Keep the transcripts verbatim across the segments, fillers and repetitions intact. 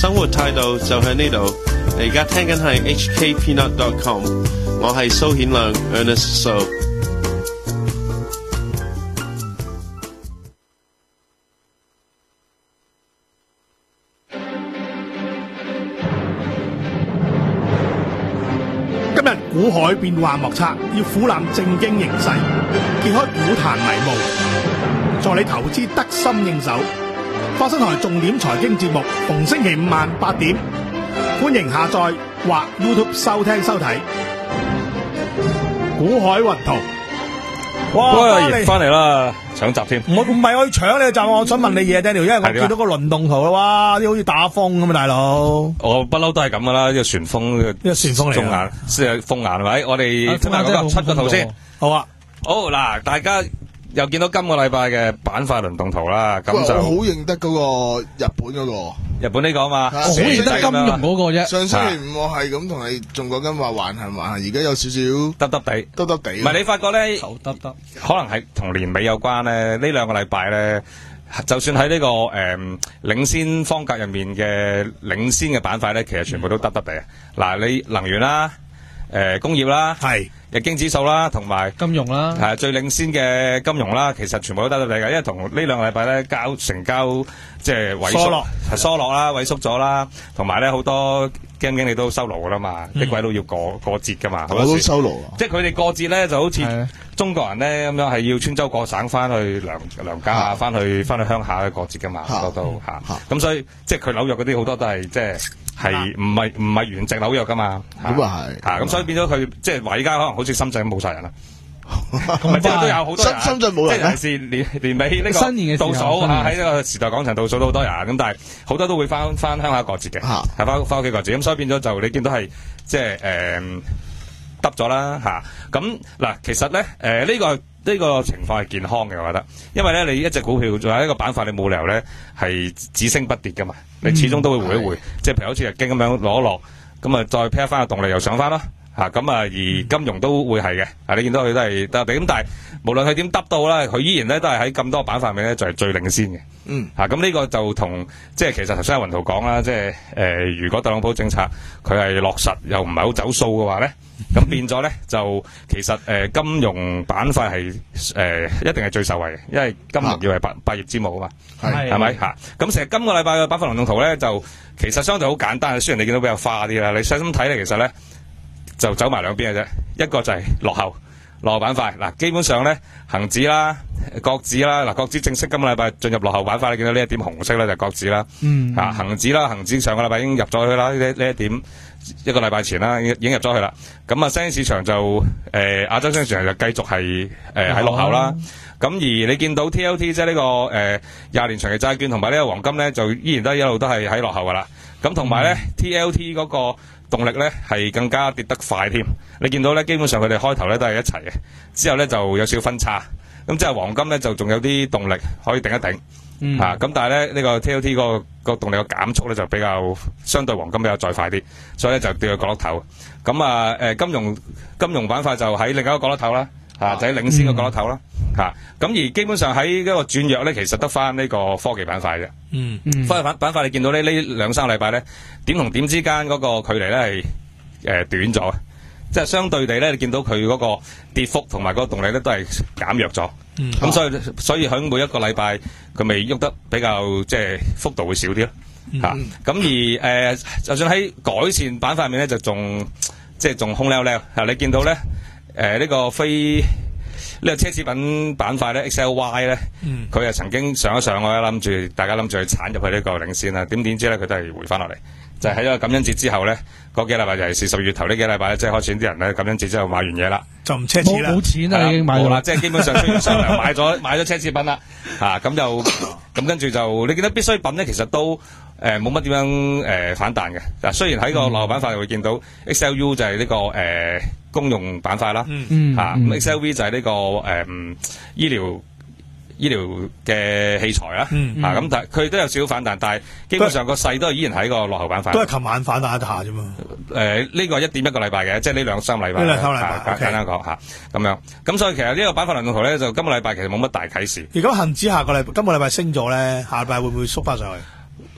生活態度就喺呢度。你而家聽緊係 H K Peanut dot com， 我係蘇顯亮 Ernest So。 今日股海變幻莫測，要俯瞰正經形勢，揭開股壇迷霧，助你投資得心應手。花生台重點財經節目，逢星期五晚八點，歡迎下載或 YouTube 收聽收睇。股海雲圖，哇！ 翻嚟啦，搶集添。 我唔係我要搶你嘅集，我想問你嘢 Daniel，因為我見到個輪動圖啦，哇！啲好似打風咁啊，大佬。 我不嬲都係咁噶啦，呢個旋風，呢個旋風嚟。 中眼，即係風眼係咪？我哋聽下嗰個出個圖先。 好啊。 好嗱，大家又見到今個禮拜嘅板塊輪動圖啦，咁就我好認得嗰個日本嗰個， 日本呢個啊嘛， 我好認得金融嗰個啫。 上星期五我係咁同你仲講緊話橫行橫行，而家有少少耷耷地， 耷耷地。 唔係你發覺咧， 頭耷耷， 可能係同年尾有關咧。呢兩個禮拜咧，就算喺呢個誒領先方格入面嘅領先嘅板塊咧，其實全部都耷耷地啊！嗱，你能源啦，誒工業啦， 係。 日經指數啦，同埋金融啦， 係最領先嘅金融啦，其實全部都得得地嘅，因為同呢兩個禮拜咧交成交即係萎縮，係疏落啦，萎縮咗啦，同埋咧好多基金經理都收爐噶啦嘛，啲鬼佬要過過節噶嘛， 我都收爐啊！ 即係佢哋過節咧就好似中國人咧咁樣係要穿州過省翻去娘娘家啊，翻去翻去鄉下去過節噶嘛，好多都嚇，咁所以即係佢紐約嗰啲好多都係即係。係唔係唔係原籍紐約噶嘛？ 咁啊係， 嚇咁所以變咗佢即係話而家可能好似深圳冇晒人啦，咁即係都有好多人。 深圳冇人， 即係尤其是年年尾呢個新年嘅倒數嚇，喺呢個時代廣場倒數都好多人，咁但係好多都會翻翻鄉下過節嘅，係翻翻屋企過節，咁所以變咗就你見到係即係誒耷咗啦嚇。咁嗱，其實咧誒呢個。呢個情況係健康嘅，我覺得，因為咧你一隻股票仲有一個板塊，你冇理由咧係只升不跌噶嘛，你始終都會回一回，即係譬如好似日經咁樣攞一落，咁啊再 pair 翻個動力又上翻咯，嚇咁啊而金融都會係嘅，啊你見到佢都係得地，咁但係無論佢點耷到啦，佢依然咧都係喺咁多板塊入面咧就係最領先嘅， 嗯， 嚇咁呢個就同即係其實頭先阿雲圖講啦，即係誒如果特朗普政策佢係落實又唔係好走數嘅話咧。咁變咗咧，就其實誒、呃、金融板塊係誒一定係最受惠嘅，因為金融要係百百業之母啊嘛，係係咪嚇？咁成日今個禮拜嘅板塊輪動圖咧，就其實相對好簡單，雖然你見到比較花啲啦，你細心睇咧，其實咧就走埋兩邊嘅啫，一個就係落後落後板塊嗱，基本上咧恒指啦、國指啦，嗱國指正式今個禮拜進入落後板塊，你見到呢一點紅色咧就係國指啦，嗯啊恒指啦，恒指上個禮拜已經入咗去啦，呢呢一點。一個禮拜前啦，已經入咗去啦。咁啊，新興市場就誒、呃、亞洲新興市場就繼續係誒喺落後啦。咁、嗯、而你見到 T L T 即係呢個誒廿、呃、年長期債券同埋呢個黃金咧，就依然都一路都係喺落後噶啦。咁同埋咧 T L T 嗰個動力咧係更加跌得快添。你見到咧，基本上佢哋開頭咧都係一齊嘅，之後咧就有少少分叉。咁即係黃金咧就仲有啲動力可以頂一頂。嗯，吓咁、啊，但係咧呢、這個 T L T 個個動力個減速咧就比較相對黃金比較再快啲，所以咧就掉去角落頭。咁啊，誒，金融金融板塊就喺另一個角落頭啦，吓、啊、就喺領先嘅角落頭啦，吓、嗯。咁、啊、而基本上喺呢個轉弱咧，其實得翻呢個科技板塊嘅。嗯嗯，科技板板塊你見到呢呢兩三個禮拜咧，點同點之間嗰個距離咧係誒短咗。即係相對地咧，你見到佢嗰個跌幅同埋嗰個動力咧都係減弱咗。咁、嗯、所以所以喺每一個禮拜佢咪喐得比較即係幅度會少啲咯。嚇、嗯！咁、啊、而誒、呃，就算喺改善板塊面咧，就仲即係仲空溜溜。嚇！你見到咧誒呢、呃這個非呢、這個奢侈品板塊咧 X L Y 咧，佢係、嗯、曾經上一上，我諗住大家諗住去鏟入去呢個領先啦。點點知咧佢都係回翻落嚟。就喺個感恩節之後咧，嗰幾禮拜就係十月頭呢幾禮拜咧，即係開始啲人咧感恩節之後買完嘢啦， 就唔奢侈啦， 冇錢啦，已經買咗啦，即係基本上出商量買咗買咗奢侈品啦，嚇咁就咁跟住就你見到必需品咧，其實都誒冇乜點樣誒、呃、反彈嘅嗱。雖然喺個落後板塊會見到 X L U 就係呢、這個誒、呃、公用板塊啦，嚇咁、嗯啊嗯、X L V 就係呢、這個誒、呃、醫療。醫療嘅器材啦，嗯、啊咁但係佢都有少少反彈，但係基本上個勢都係依然喺個落後板塊。 都係琴晚反彈一下啫嘛。 誒、呃，呢、這個一點一個禮拜嘅，即係呢兩三禮拜。呢兩三禮拜，簡單講吓，咁樣。咁所以其實呢個板塊輪動圖咧，就今個禮拜其實冇乜大啟示。 如果恒指下個禮，今個禮拜升咗咧，下禮拜會唔會縮翻上去？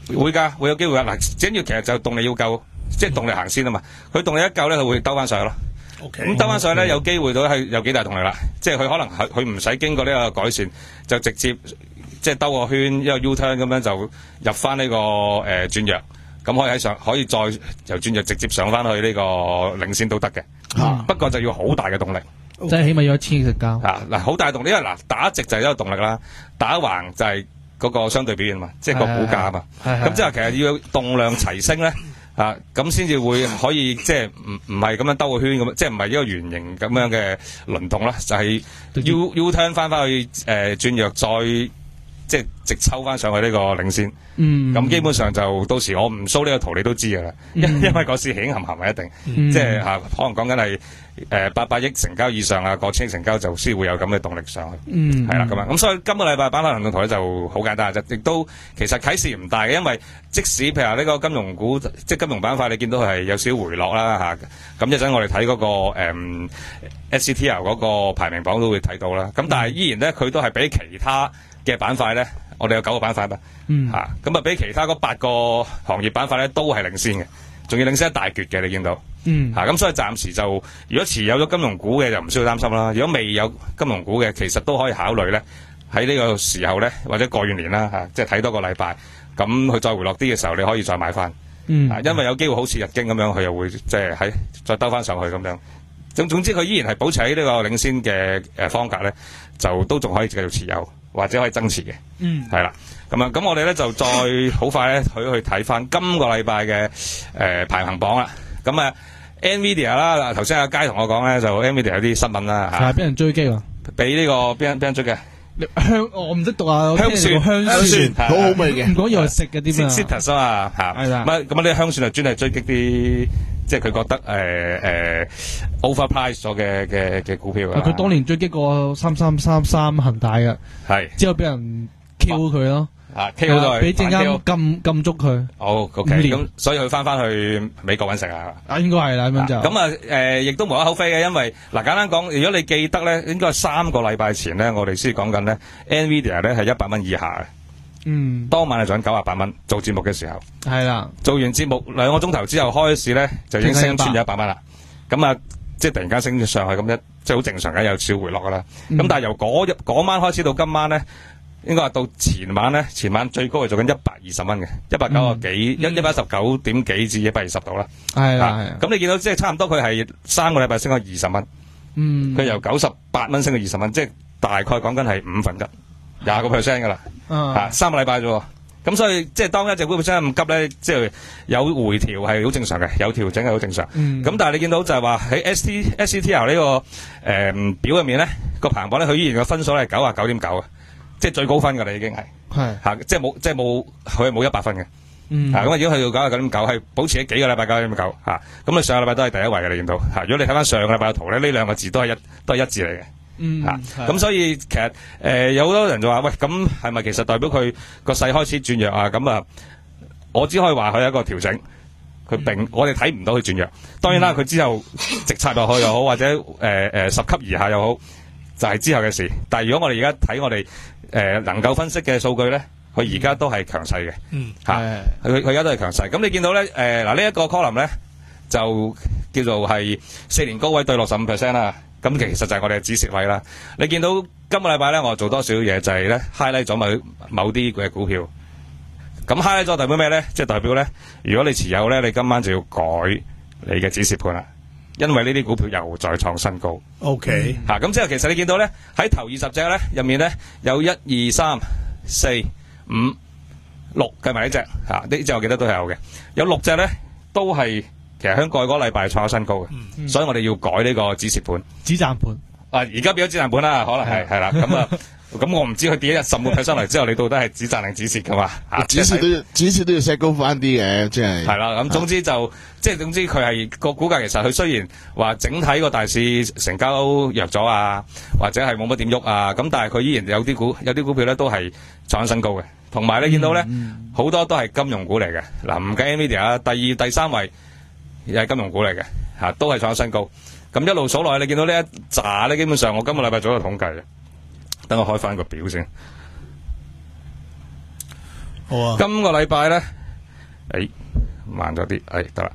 會㗎，會有機會㗎。嗱，主要其實就動力要夠，即係動力行先啊嘛。佢動力一夠咧，佢會兜翻上去咯。咁兜翻上去咧，有機會到係有幾大動力啦。即係佢可能係佢唔使經過呢個改善，就直接即係兜個圈一個 U turn 咁樣就入翻呢、這個誒、呃、轉弱，咁可以喺上可以再由轉弱直接上翻去呢個領先都得嘅。嗯、不過就要好大嘅動力， 即係起碼要一千成交。 啊嗱，好大動力，因為嗱打直就係一個動力啦，打橫就係嗰個相對表現嘛，即係個股價啊嘛。咁即係其實要動量齊升咧。啊，咁先至會可以即係唔唔係咁樣兜個圈咁，即係唔係一個圓形咁樣嘅輪動啦，就係、是、U U turn 翻翻去誒、呃、轉弱，再即係直抽翻上去呢個領先。嗯，咁基本上就到時我唔 show 呢個圖你都知噶啦，因、嗯、因為個市起冚冚係一定，嗯、即係吓可能講緊係誒八百億成交以上啊，過千億成交就先會有咁嘅動力上去。嗯，係啦咁樣，咁所以今個禮拜板塊行動圖咧就好簡單啫，亦都其實啟示唔大嘅，因為即使譬如話呢個金融股，即係金融板塊，你見到係有少少回落啦吓，咁一陣我哋睇嗰個誒 S C T L 嗰個排名榜都會睇到啦，咁但係依然咧佢都係比其他嘅板塊咧。我哋有九個板塊嘛，嗯，吓咁啊，比其他嗰八個行業板塊咧都係領先嘅，仲要領先一大橛嘅，你見到，嗯，吓咁、啊、所以暫時就如果持有咗金融股嘅就唔需要擔心啦。如果未有金融股嘅，其實都可以考慮咧喺呢個時候咧，或者過完年啦吓、啊，即係睇多個禮拜，咁佢再回落啲嘅時候，你可以再買翻，嗯、啊，因為有機會好似日經咁樣，佢又會即係喺再兜翻上去咁樣。總總之佢依然係保持喺呢個領先嘅誒方格咧，就都仲可以繼續持有。或者可以增持嘅，嗯，係啦，咁啊，咁我哋咧就再好快咧去去睇翻今個禮拜嘅誒排行榜啦。咁啊 ，Nvidia 啦，頭先阿佳同我講咧，就 Nvidia 有啲新聞啦嚇，係俾人追擊啊，俾呢個邊人邊人追嘅香，我唔識讀啊，香蒜香蒜，好好味嘅，唔講以為食嘅啲咩 citrus 啊嚇，係啦，咁啊咁啊啲香蒜係專係追擊啲。即係佢覺得誒誒、呃呃、overprice 咗嘅嘅嘅股票啊！佢當年追擊過三三三三恒大嘅，係之後俾人 Q 佢咯，啊 Q 咗，俾證監禁禁足佢。好 OK，咁所以佢翻翻去美國揾食啊！啊應該係啦咁樣就咁啊誒，亦都無可厚非嘅，因為嗱、啊、簡單講，如果你記得咧，應該係三個禮拜前咧，我哋先講緊咧 Nvidia 咧係一百蚊以下嘅。嗯，當晚係賺九十八蚊做節目嘅時候，係啦，做完節目兩個鐘頭之後開市咧就已經升穿咗一百蚊啦。咁啊，即係突然間升咗上去咁一，即係好正常嘅，有少回落噶啦。咁、嗯、但係由嗰日嗰晚開始到今晚咧，應該話到前晚咧，前晚最高係做緊一百二十蚊嘅，一百九十幾，一一百一十九點幾至一百二十度啦。係啦，咁你見到即係差唔多佢係三個禮拜升咗二十蚊。嗯，佢由九十八蚊升到二十蚊，即係大概講緊係五分一。廿個 percent 噶啦，啊三個禮拜啫，咁所以即係當一隻股票升咁急咧，即係有回調係好正常嘅，有調整係好正常。咁、嗯、但係你見到就係話喺 S T S C T L 呢、這個誒、呃、表入面咧，個排行榜咧，佢依然嘅分數咧係九啊九點九啊，即係最高分噶啦已經係，係吓即係冇即係冇佢係冇一百分嘅，嗯、啊咁啊如果去到九啊九點九係保持咗幾個禮拜九點九吓，咁你上個禮拜都係第一位嘅你見到吓，如果你睇翻上個禮拜嘅圖咧，呢兩個字都係一都係一致嚟嘅。嗯，吓咁、啊、所以其實誒、呃、有好多人就話喂，咁係咪其實代表佢個勢開始轉弱啊？咁啊，我只可以話佢係一個調整，佢並、嗯、我哋睇唔到佢轉弱。當然啦，佢、嗯、之後直插落去又好，或者誒誒、呃、十級以下又好，就係、是、之後嘅事。但係如果我哋而家睇我哋誒、呃、能夠分析嘅數據咧，佢而家都係強勢嘅。嗯，吓佢佢而家都係強勢。咁你見到咧誒嗱呢一個 column 咧就叫做係四年高位對六十五 percent 啦。咁其實就係我哋嘅止蝕位啦。你見到今個禮拜咧，我做多少嘢就係咧 highlight 咗某某啲嘅股票。咁 highlight 咗代表咩咧？即係代表咧，如果你持有咧，你今晚就要改你嘅止蝕盤啦。因為呢啲股票又再創新高。OK。嚇，咁之後其實你見到咧喺頭二十隻咧入面咧有一二三四五六計埋呢隻嚇，呢隻我記得都係有嘅。有六隻咧都係。其實香港嗰個禮拜創咗新高嘅，嗯、所以我哋要改呢個止蝕盤、止賺盤。啊，而家變咗止賺盤啦，可能係係啦。咁啊，咁我唔知佢跌一十五 percent 嚟之後，你到底係止賺定止蝕噶嘛？啊，止蝕都要止蝕都要 set 高翻啲嘅，即係。係啦，咁總之就即係總之佢係個股價，其實佢雖然話整體個大市成交弱咗啊，或者係冇乜點喐啊，咁但係佢依然有啲股有啲股票咧都係創咗新高嘅。同埋你見到咧好、嗯嗯、多都係金融股嚟嘅。嗱，唔計 Nvidia，第二、第三位。又係金融股嚟嘅，吓、啊、都係創咗新高。咁一路數落去，你見到呢一紮咧，基本上我今個禮拜做一個統計嘅。等我開翻個表先。 好啊。 今個禮拜咧，誒慢咗啲，誒得啦，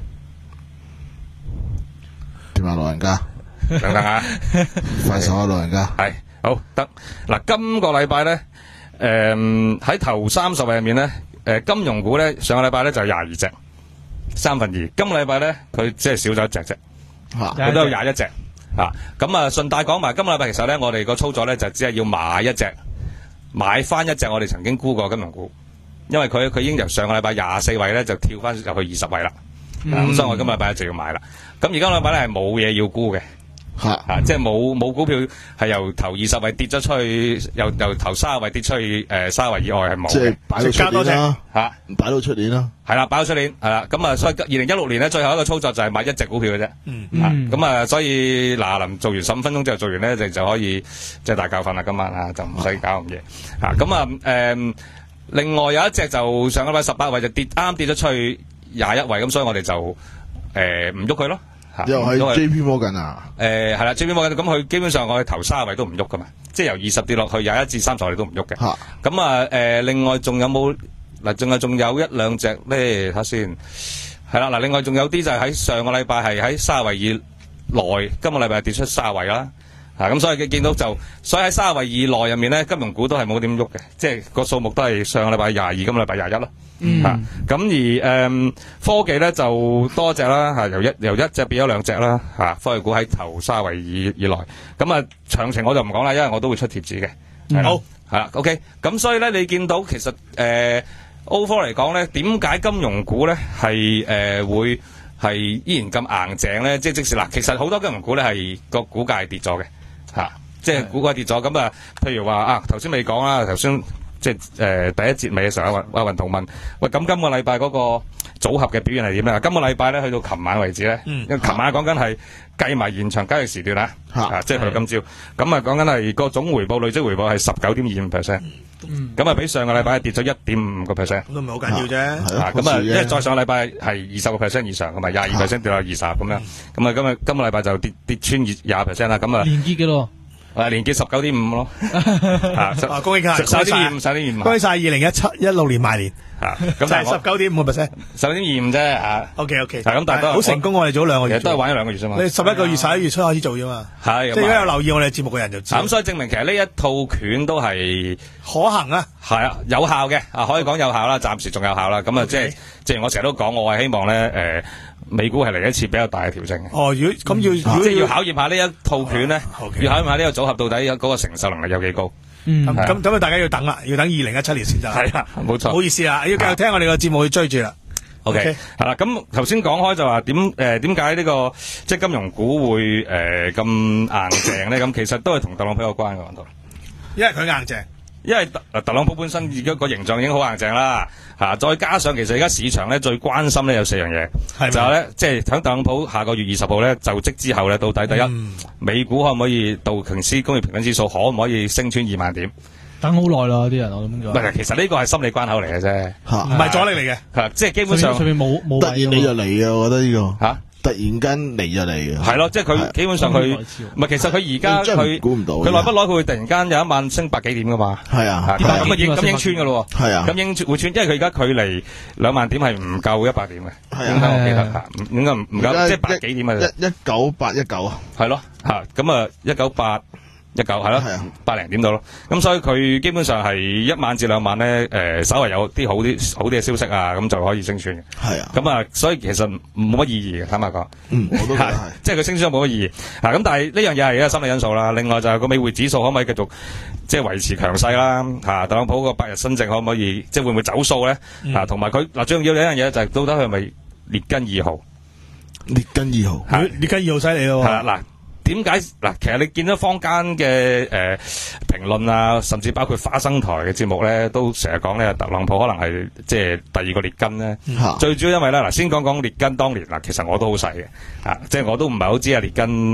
點啊，老人家？ 等等啊， 快手啊，老人家。 係好得嗱，今個禮拜咧，誒喺頭三十位入面咧，誒金融股咧上個禮拜咧就廿二隻，三分二。今個禮拜咧佢只係少咗一隻啫，佢都有廿一隻。啊，咁啊順帶講埋，今個禮拜其實咧我哋個操作咧就只係要買一隻，買翻一隻我哋曾經沽過金融股，因為佢佢已經由上個禮拜廿四位咧就跳翻入去二十位啦，咁、嗯啊、所以我今個禮拜就要買啦。咁而家個禮拜咧係冇嘢要沽嘅。吓、啊，即係冇冇股票係由頭二十位跌咗出去，由由頭三十位跌出去，誒三十位以外係冇嘅。即係擺到出年啦， 吓， 擺到出年啦。 係啦，擺到出年係啦。咁啊，所以二零一六年咧，最後一個操作就係買一隻股票嘅啫。嗯嗯。咁啊，所以嗱，臨做完十五分鐘之後做完咧，就就可以即係大覺瞓啦。今晚啊，就唔使搞咁夜。吓，咁啊，誒，另外有一隻就上個禮拜十八位就跌，啱跌咗出去廿一位，咁所以我哋就誒唔喐佢咯。 又係 J P Morgan 啊？ 誒係啦 ，J P Morgan 咁佢基本上我哋頭三位都唔喐噶嘛，即係由二十跌落去廿一至三十我哋都唔喐嘅。咁啊誒，另外仲有冇嗱？仲有仲有一兩隻咧，睇下先。係啦嗱，另外仲有啲就係喺上個禮拜係喺三十位以內，今個禮拜跌出三十位啦。啊咁，所以佢見到就，所以喺三十位以內入面咧，金融股都係冇點喐嘅，即係個數目都係上個禮拜廿二，今個禮拜廿一咯。嗯，吓、啊、咁而誒、嗯、科技咧就多隻啦，吓、啊、由一由一隻變咗兩隻啦，吓、啊、科技股喺頭三位以以內，咁啊詳情我就唔講啦，因為我都會出貼紙嘅。 嗯、好係啦 ，OK， 咁所以咧你見到其實誒 overall 嚟講咧，點解金融股咧係誒會係依然咁硬淨咧？即係即使嗱，其實好多金融股咧係個股價係跌咗嘅，吓、啊、即係股價跌咗，咁啊譬如話啊頭先未講啦，頭先。即係誒、呃、第一節尾嘅時候，阿阿雲圖問：喂，咁今個禮拜嗰個組合嘅表現係點咧？今個禮拜咧去到琴晚為止咧，嗯、因為琴晚講緊係計埋延長交易時段啦，啊，啊即係去到今朝，咁啊講緊係個總回報累積回報係十九點二五 percent，咁啊比上個禮拜跌咗一點五個 percent，咁都唔係好緊要啫。 咁啊，因為再上個禮拜係二十個 percent 以上，咁啊廿二 percent 跌到二十咁樣，咁啊今日今個禮拜就跌跌穿二廿 percent 啦，咁啊連結嘅咯。誒，連結十九點五咯，啊， 恭喜晒， 十九點二五，十九點二五， 恭喜晒，二零一七一六年賣年， 啊， 咁就係十九點五個 percent，十九點二五啫，啊 ，OK OK， 咁但係都好成功，我哋做咗兩個月， 都係玩咗兩個月啫嘛， 你十一個月十一月初開始做啫嘛，係，即係如果有留意我哋節目嘅人就知， 咁所以證明其實呢一套拳都係可行啊， 係啊，有效嘅，啊，可以講有效啦，暫時仲有效啦，咁啊，即係，正如我成日都講，我係希望咧，誒。美股係嚟一次比較大嘅調整嘅。 哦，如果咁要， 即係要考驗下呢一套拳咧，要考驗下呢個組合到底有嗰個承受能力有幾高。 嗯，咁咁啊，大家要等啦，要等二零一七年先得。 係啦，冇錯。 唔好意思啊，要繼續聽我哋個節目去追住啦。 OK，係啦，咁頭先講開就話點誒點解呢個即係金融股會誒咁硬淨咧？咁其實都係同特朗普有關嘅，講到。 因為佢硬淨。 因為特特朗普本身而家個形象已經好硬淨啦，吓、啊、再加上其實而家市場咧最關心咧有四樣嘢，就係咧即係喺特朗普下個月二十號咧就職之後咧，到底第一、嗯、美股可唔可以道瓊斯工業平均指數可唔可以升穿二萬點？ 等好耐啦，啲人我諗咗。 唔係，其實呢個係心理關口嚟嘅啫， 唔係阻力嚟嘅， 係即係基本上上面冇冇。 突然你就嚟啊！我覺得呢、這個吓。 啊突然間嚟就嚟嘅， 係咯，即係佢基本上佢唔係，其實佢而家佢估唔到， 佢耐不耐佢會突然間有一晚升百幾點噶嘛？ 係啊， 咁啊應咁應穿噶咯， 係啊， 咁應會穿，因為佢而家距離兩萬點係唔夠一百點嘅， 係啊，我記得吓，應該唔唔夠，即係百幾點啊？ 一一九八一九啊， 係咯吓，咁啊一九八。一嚿係咯，百零點到咯，咁所以佢基本上係一晚至兩晚咧，誒，稍為有啲好啲好啲嘅消息啊，咁就可以升穿嘅。係啊，咁啊，所以其實冇乜意義嘅，坦白講。嗯，我都覺得係，即係佢升穿冇乜意義。啊，咁但係呢樣嘢係一個心理因素啦。另外就係個美匯指數可唔可以繼續即係維持強勢啦？吓，特朗普個百日新政可唔可以即係會唔會走數咧？啊，同埋佢嗱，最重要呢一樣嘢就係到底佢係咪列根二號？ 列根二號， 列根二號犀利咯。 係啦，嗱。點解嗱？其實你見到坊間嘅誒評論啊，甚至包括花生台嘅節目咧，都成日講咧，特朗普可能係即係第二個列根咧。嗯、最主要因為咧，嗱，先講講列根當年嗱，其實我都好細嘅，啊，即係我都唔係好知啊列根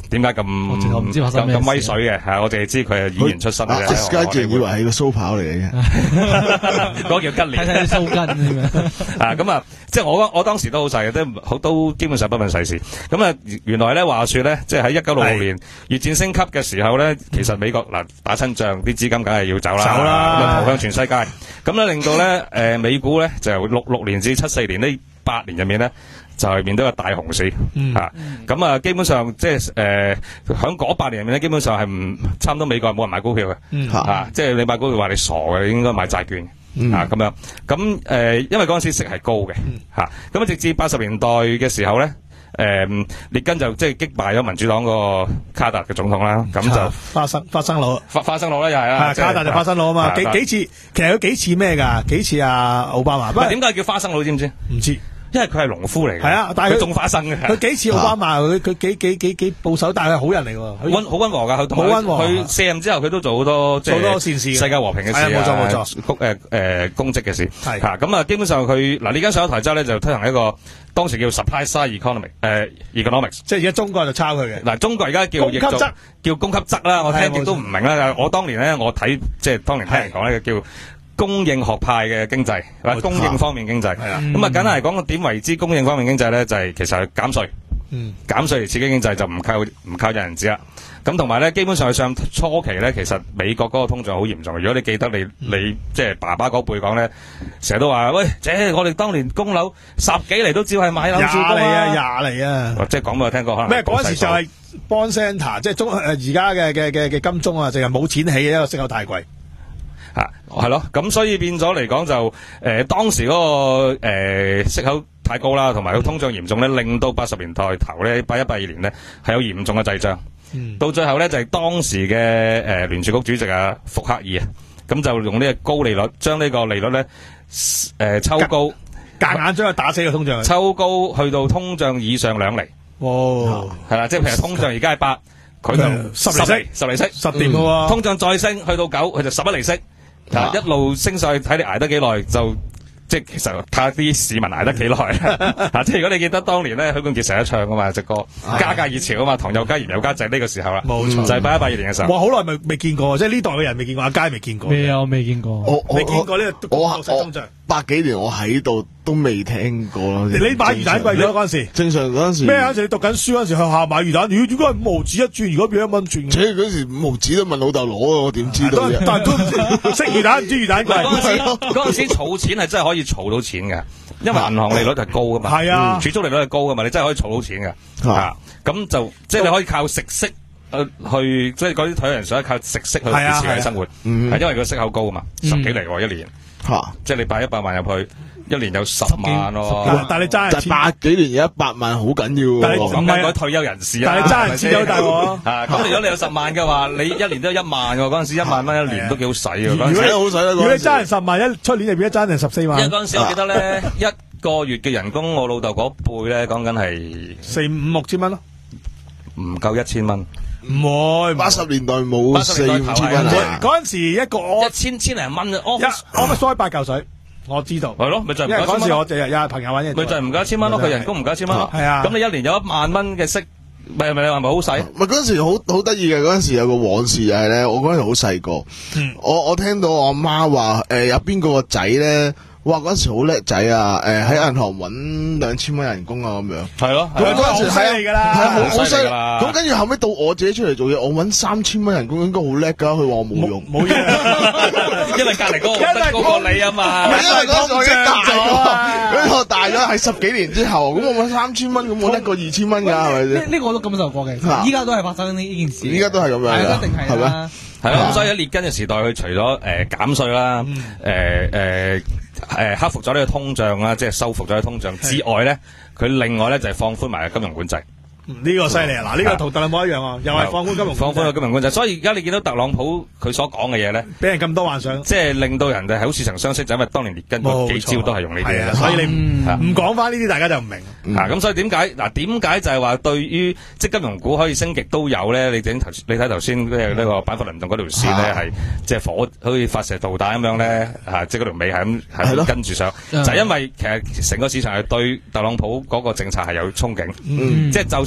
點解咁唔知發生咩事咁威水嘅？係我淨係知佢係演員出身嘅。 S K 仲以為係個蘇跑嚟嘅， 嗰個叫吉列。 睇睇啲鬚根咁樣。 啊，咁啊，即係我我當時都好細嘅，都好都基本上不問世事。咁啊，原來咧話說咧，即係喺一九六六年越戰升級嘅時候咧，其實美國嗱打親仗，啲資金梗係要走啦， 走啦， 咁投向全世界。咁咧令到咧誒美股咧就由六六年至七四年呢八年入面咧。就係面對個大熊市，嚇咁啊！基本上即係誒，喺嗰八年入面咧，基本上係唔差唔多美國係冇人買股票嘅，嚇！即係你買股票話你傻嘅，你應該買債券，嚇咁樣。咁誒，因為嗰陣時息係高嘅，嚇咁啊！直至八十年代嘅時候咧，誒列根就即係擊敗咗民主黨個卡特嘅總統啦，咁就花生花生佬， 花花生佬啦又係啦， 卡特就花生佬啊嘛，幾幾次其實有幾次咩㗎？幾次啊奧巴馬？ 唔係點解叫花生佬知唔知？ 唔知。 因為佢係農夫嚟嘅， 係啊，但係佢種花生嘅。 佢幾次奧巴馬，佢佢幾幾幾幾保守，但係好人嚟喎。 溫好溫和㗎，佢好溫和。 佢卸任之後，佢都做好多即係好多善事， 世界和平嘅事啊， 冇錯冇錯， 公誒誒公職嘅事。 係嚇咁啊，基本上佢嗱呢間上咗台之後咧，就推行一個當時叫 supply side economy 誒 economics， 即係而家中國就抄佢嘅。 嗱，中國而家叫供給側叫供給側啦，我聽極都唔明啦。我當年咧，我睇即係當年聽人講咧叫。供應學派嘅經濟，或者供應方面經濟，咁啊，簡單嚟講，點為之供應方面經濟咧？就係、是、其實係減稅，嗯、減稅嚟刺激經濟就唔靠唔靠印銀紙啦。咁同埋咧，基本上上初期咧，其實美國嗰個通脹好嚴重。如果你記得你你即係爸爸嗰輩講咧，成日都話喂，姐，我哋當年供樓十幾厘都照係買樓住㗎廿厘啊，廿厘啊， 即係講俾我聽過可能。 咩嗰陣時就係 Bond Center，即係中誒而家嘅嘅嘅嘅金鐘啊，淨係冇錢起嘅，因為息口太貴。 啊，係咯，咁所以變咗嚟講就，誒、呃、當時嗰、那個誒、呃、息口太高啦，同埋個通脹嚴重咧，令到八十年代頭咧，八一八二年咧係有嚴重嘅滯脹，嗯、到最後咧就係、是、當時嘅誒聯儲局主席啊福克爾啊，咁就用呢個高利率將呢個利率咧誒、呃、抽高， 夾硬將佢打死個通脹， 抽高去到通脹以上兩厘， 哇， 係啦，即係譬如通脹而家係八，佢就十厘息，十厘息， 十點嘅喎， 通脹再升去到九，佢就十一厘息。啊、一路升上去，睇你捱得幾耐，就即係其實睇下啲市民捱得幾耐啊！即係如果你記得當年咧，許冠傑成日唱噶嘛隻歌《加價熱潮》啊嘛，糖又加鹽又加，就係呢個時候啦。冇錯，就係八一八二年嘅時候。 哇！好耐未未見過，即係呢代嘅人未見過，阿佳未見過。 未啊，我未見過。 我未見過呢個我通脹。 百幾年我喺度都未聽過咯。 你買魚蛋貴咗嗰陣時， 正常嗰陣時咩？嗰陣時你讀緊書嗰陣時，向下買魚蛋，如果如果係五毫子一轉，如果變一蚊轉， 且嗰時五毫子都問老豆攞啊，我點知道啫？ 但係都唔識魚蛋，唔知魚蛋貴。 嗰陣時嗰陣時儲錢係真係可以儲到錢嘅，因為銀行利率係高噶嘛， 係啊， 儲蓄利率係高噶嘛，你真係可以儲到錢嘅。啊，咁就即係你可以靠食息去，即係嗰啲退休人想靠食息去維持佢生活，係因為個息口高啊嘛，十幾厘喎一年，即係你擺一百萬入去。一年有十萬咯， 但係你爭就百幾年有一百萬好緊要。 但係講緊嗰啲退休人士啊， 但係你爭人錢好大喎。 啊，咁如果你有十萬嘅話，你一年都有一萬喎。嗰陣時一萬蚊一年都幾好使啊。 如果你好使啦，如果你爭人十萬，一出年就變咗爭人十四萬。 因為嗰陣時我記得咧，一個月嘅人工，我老豆嗰輩咧講緊係四五六千蚊咯， 唔夠一千蚊。 唔會， 八十年代冇四五千蚊啊。 嗰陣時一個一千千零蚊，我我咪衰八嚿水。我知道， 係咯，咪就係唔夠一千蚊。 因為嗰時我就有有朋友揾嘢， 咪就係唔夠一千蚊咯。佢人工唔夠一千蚊咯。係啊，咁你一年有一萬蚊嘅息，咪咪你話咪好使？ 咪嗰陣時好好得意嘅，嗰陣時有個往事就係咧，我嗰陣時好細個，我我聽到我阿媽話誒有邊個個仔咧。哇！嗰陣時好叻仔啊！誒喺銀行揾兩千蚊人工啊咁樣。係咯，咁嗰陣時好犀利㗎啦， 係好好犀利。咁跟住後尾到我自己出嚟做嘢，我揾三千蚊人工應該好叻㗎。佢話我冇用， 冇嘢，因為隔離嗰個高過你啊嘛。 因為嗰陣時我已經大咗，嗰陣我大咗係十幾年之後，咁我揾三千蚊，咁我叻過二千蚊㗎，係咪先？ 呢呢個我都感受過嘅，依家都係發生呢件事。 依家都係咁樣， 係一定係啦。 係啦，咁所以喺列根嘅時代，佢除咗誒減稅啦，誒誒誒克服咗呢個通脹啦，即係收復咗呢個通脹之外咧，佢另外咧就係放寬埋金融管制。 呢個犀利啊！嗱，呢個同特朗普一樣啊，又係放寬金融， 放寬咗金融管制。所以而家你見到特朗普佢所講嘅嘢咧， 俾人咁多幻想， 即係令到人哋好似曾相識，就因為當年列根嗰幾招都係用呢啲。 所以你唔唔講翻呢啲，大家就唔明。 啊，咁所以點解嗱？點解就係話對於即係金融股可以升極都有咧？你整頭你睇頭先呢個板塊輪動嗰條線咧，係即係火好似發射導彈咁樣咧，嚇！即係嗰條尾係咁係咁跟住上，就係因為其實成個市場係對特朗普嗰個政策係有憧憬，即係就算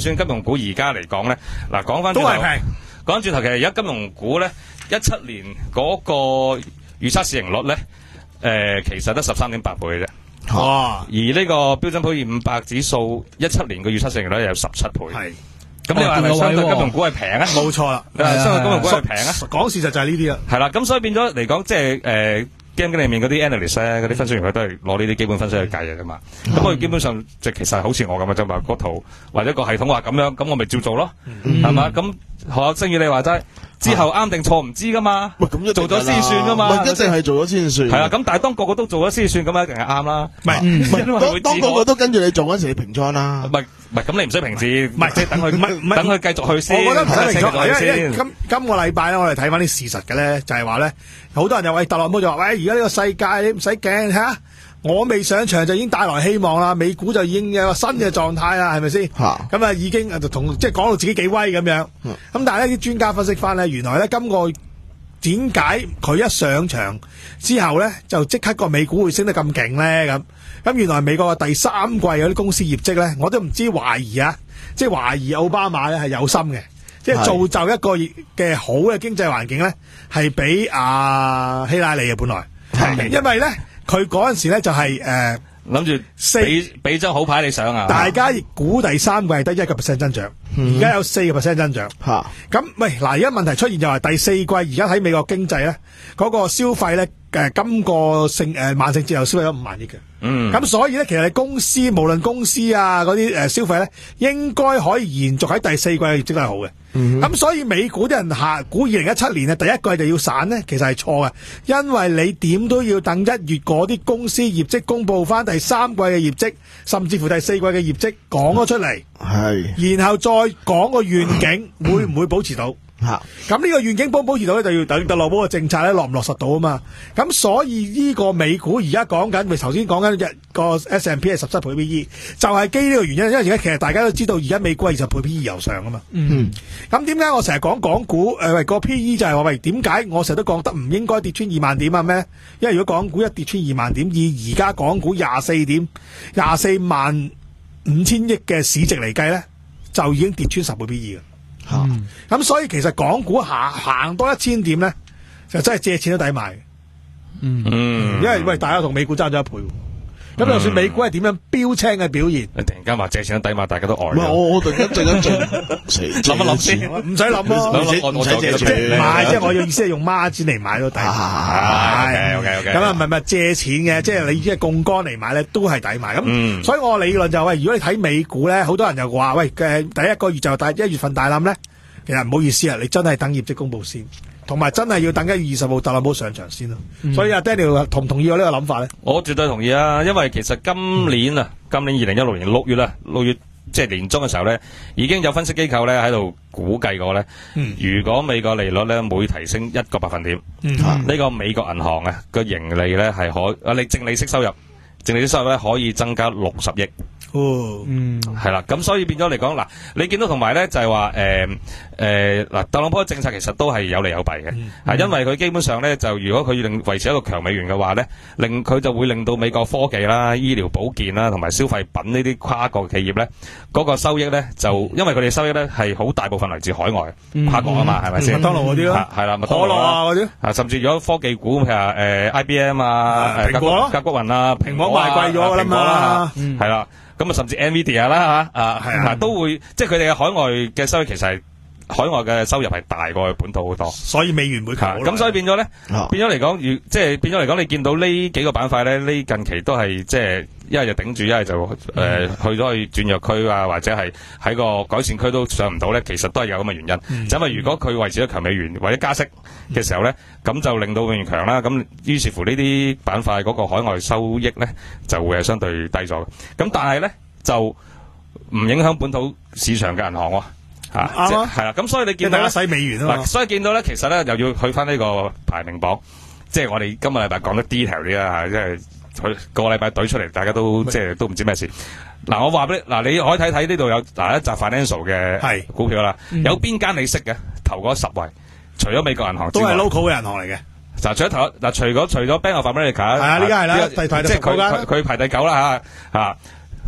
算金融股而家嚟講咧，嗱講翻都係平。 講翻轉頭，其實而家金融股咧，一七年嗰個預測市盈率咧，誒、呃、其實得十三點八倍嘅啫。 哇！ 而呢個標準普爾五百指數一七年嘅預測市盈率有十七倍。 係。 咁你話係咪相對金融股係平啊？ 冇錯啦， 相對金融股係平啊？ 講事實就係呢啲啦。 係啦，咁所以變咗嚟講，即係誒。基金經理面嗰啲 analyst 咧，嗰啲分析員佢都係攞呢啲基本分析去計嘅啫嘛。咁我基本上即係其實好似我咁嘅啫嘛，個圖或者個系統話咁樣，咁我咪照做咯，係嘛？咁學正如你話齋，之後啱定錯唔知噶嘛。 喂，咁做咗先算噶嘛。 唔一定係做咗先算。 係啊，咁但係當個個都做咗先算，咁一定係啱啦。 唔係， 當當個個都跟住你做嗰陣時，你平倉啦。 唔係唔係，咁你唔使平字， 唔係即係等佢，等佢繼續去先。 我覺得唔使平倉，因為因為先。 今今個禮拜咧，我哋睇翻啲事實嘅咧，就係話咧，好多人就話特朗普就話，喂，而家呢個世界你唔使驚嚇，我未上場就已經帶來希望啦，美股就已經有個新嘅狀態啦，係咪先？ 嚇咁啊已經就同即係講到自己幾威咁樣。咁、嗯、但係呢啲專家分析翻咧，原來咧今個點解佢一上場之後咧，就即刻個美股會升得咁勁咧？咁咁原來美國嘅第三季有啲公司業績咧，我都唔知懷疑啊，即係懷疑奧巴馬咧係有心嘅。即係造就一個嘅好嘅經濟環境咧，係俾阿希拉里嘅本來，因為咧佢嗰陣時咧就係誒諗住俾俾張好牌你上啊！ 大家估第三季係得一個 percent 增長，而家、嗯、有四個 percent 增長。嚇咁喂嗱，而家問題出現就係第四季而家喺美國經濟咧嗰、嗰個消費咧誒今個聖誒萬聖節又消費咗五萬億嘅。嗯，咁所以咧，其實你公司無論公司啊嗰啲誒消費咧，應該可以延續喺第四季嘅業績都係好嘅。咁、嗯、所以美股啲人下估二零一七年咧第一季就要散咧，其實係錯嘅，因為你點都要等一月嗰啲公司業績公布翻第三季嘅業績，甚至乎第四季嘅業績講咗出嚟，係、嗯，然後再講個願景會唔會保持到。吓，咁呢個願景保唔保持到咧，就要等特朗普嘅政策咧落唔落實到啊嘛。咁所以呢個美股而家講緊，咪頭先講緊個 S and P 係十七倍 P E， 就係基於呢個原因。因為而家其實大家都知道，而家美股係二十倍 P E 由上啊嘛。嗯，咁點解我成日講港股誒喂個 P E 就係話喂點解我成日都覺得唔應該跌穿二萬點啊咩？因為如果港股一跌穿二萬點，以而家港股廿四點廿四萬五千億嘅市值嚟計咧，就已經跌穿十倍 P E 嘅。咁、嗯、所以其實港股行行多一千點咧，就真係借錢都抵買。嗯，因為喂大家同美股爭咗一倍，咁、嗯、就算美股係點樣標青嘅表現， 突然間話借錢都抵買，大家都呆。 唔係我我突然間突然間諗一諗先， 唔使諗咯， 唔使借錢。 唔係，即係我嘅意思係用孖展嚟買都抵。 係 OK OK。 咁啊唔係唔係借錢嘅，即係你即係槓桿嚟買咧都係抵買。咁、嗯、所以我理論就係、是、如果你睇美股咧，好多人就話喂嘅第一個月就大一月份大冧咧。其實唔好意思啊，你真係等業績公布先，同埋真係要等一月二十號特朗普上場先咯。嗯、所以阿 Daniel 同唔同意我呢個諗法咧？ 我絕對同意啊，因為其實今年啊，今年二零一六年六月啦，六月即係年中嘅時候咧，已經有分析機構咧喺度估計過咧，嗯、如果美國利率咧每提升一個百分點，呢、嗯啊呢個美國銀行啊個盈利咧係可啊，你淨利息收入，淨利息收入咧可以增加六十億。 哦，嗯， 係啦，咁所以變咗嚟講，嗱，你見到同埋咧就係話，誒誒，嗱，特朗普嘅政策其實都係有利有弊嘅，係、嗯、因為佢基本上咧就如果佢要令維持一個強美元嘅話咧，令佢就會令到美國科技啦、醫療保健啦同埋消費品呢啲跨國企業咧，嗰、嗰個收益咧就因為佢哋收益咧係好大部分嚟自海外、嗯、跨國啊嘛，係咪先？麥當勞嗰啲咯，係啦，麥當勞啊嗰啲，啊，甚至如果科技股譬如誒 I B M 啊、誒甲骨甲骨文啊、蘋果賣貴咗㗎啦嘛， 係啦。咁啊，甚至 Nvidia 啦嚇，啊係啊，都會即係佢哋嘅海外嘅收益，其實係海外嘅收入係大過本土好多， 所以美元會強。 咁所以變咗咧，變咗嚟講，如即係變咗嚟講，你見到呢幾個板塊咧，呢近期都係即係一係就頂住，一係就誒、呃、去咗去轉弱區啊，或者係喺個改善區都上唔到咧，其實都係有咁嘅原因。嗯、就因為如果佢維持咗強美元或者加息嘅時候咧，咁、嗯、就令到美元強啦。咁於是乎呢啲板塊嗰個海外收益咧就會係相對低咗。咁但係咧就唔影響本土市場嘅銀行喎。吓，係啦，咁所以你見到咧， 使美元啊嘛， 所以見到咧，其實咧又要去翻呢個排名榜，即係我哋今個禮拜講得 detail 啲啦吓，即係佢個禮拜懟出嚟，大家都即係都唔知咩事。嗱，我話俾你，嗱，你可以睇睇呢度有嗱一集 financial 嘅股票啦，有邊間你識嘅頭嗰十位，除咗美國銀行之外， 都係 local 嘅銀行嚟嘅。 嗱，除咗頭嗱，除咗除咗 Bank of America，係啊，呢家係啦，第排即係佢佢排第九啦吓吓。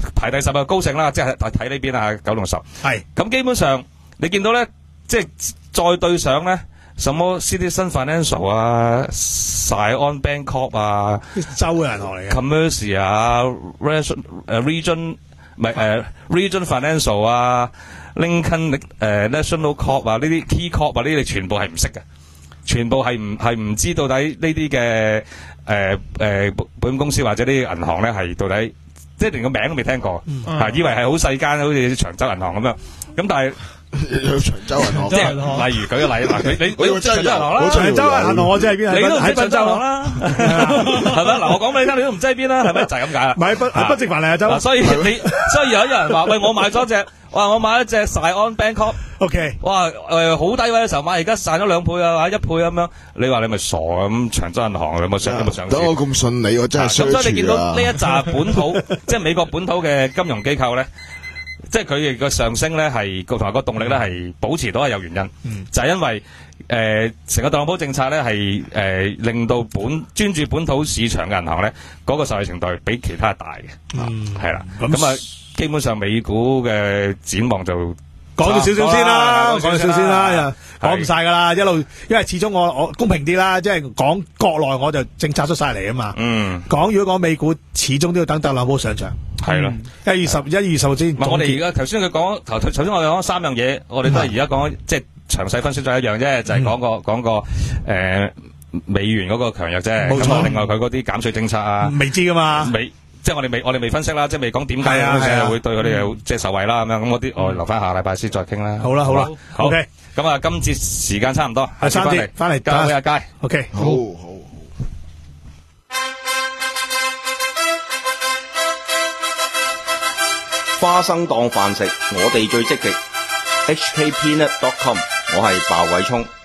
排第十嘅高盛啦，即係睇呢邊啊，九同十。 係咁基本上你見到咧，即係再對上咧，什麼 Citizen Financial 啊、Siam Bancorp 啊、 州嘅銀行嚟嘅 Commerce 啊、Region 誒 Region 唔係誒 Region Financial 啊、Lincoln 誒 National Corp 啊，呢啲 Key Corp 啊，呢啲你全部係唔識嘅，全部係唔係唔知到底呢啲嘅誒誒保險公司或者呢啲銀行咧係到底，即係連個名都未聽過，嚇以為係好細間，好似長洲銀行咁樣，咁但係。 有長洲銀行， 即係例如舉個例嗱，你你你長洲銀行啦， 長洲銀行我知係邊， 你都唔喺知長洲銀行啦，係咪？嗱，我講俾你聽，你都唔知喺邊啦，係咪？就係咁解啦。 唔係不係不值凡嚟啊，州。 所以你所以有一人話：喂，我買咗隻，哇！我買一隻 Siam Bancorp， OK， 哇！誒好低位嘅時候買，而家賺咗兩倍啊，或者一倍咁樣。你話你咪傻啊？咁長洲銀行有冇上有冇上市？ 等我咁順利，我真係咁所以你見到啊呢一紮本土，即係美國本土嘅金融機構咧。即係佢哋個上升咧，係同埋個動力咧，係保持到係有原因， 嗯、就係因為誒成、呃、個特朗普政策咧係誒令到本專注本土市場嘅銀行咧，嗰、那個受惠程度係比其他大嘅，係啦、嗯。咁啊，基本上美股嘅展望就講咗少少先啦，講咗少少先啦，講唔晒噶啦，一路因為始終我我公平啲啦，即係講國內我就政策出晒嚟啊嘛。嗯，講如果講美股，始終都要等特朗普上場。 係咯， 一月十一月十號先。 唔係我哋而家頭先佢講頭頭先我哋講三樣嘢，我哋都係而家講即係詳細分析咗一樣啫，就係、是、講個講個誒美元嗰個強弱啫。冇錯。另外佢嗰啲減稅政策啊， 未知噶嘛。 未即係我哋未我哋未分析啦，即係未講點解佢會對佢哋有即係受惠啦咁樣。咁嗰啲我留翻下禮拜先再傾啦。 好啦好啦 ，OK。咁啊，今節時間差唔多，下次翻嚟翻嚟交俾阿佳。 OK， 好好。 花生當飯食，我哋最積極。H K Peanut dot com， 我係鮑偉聰。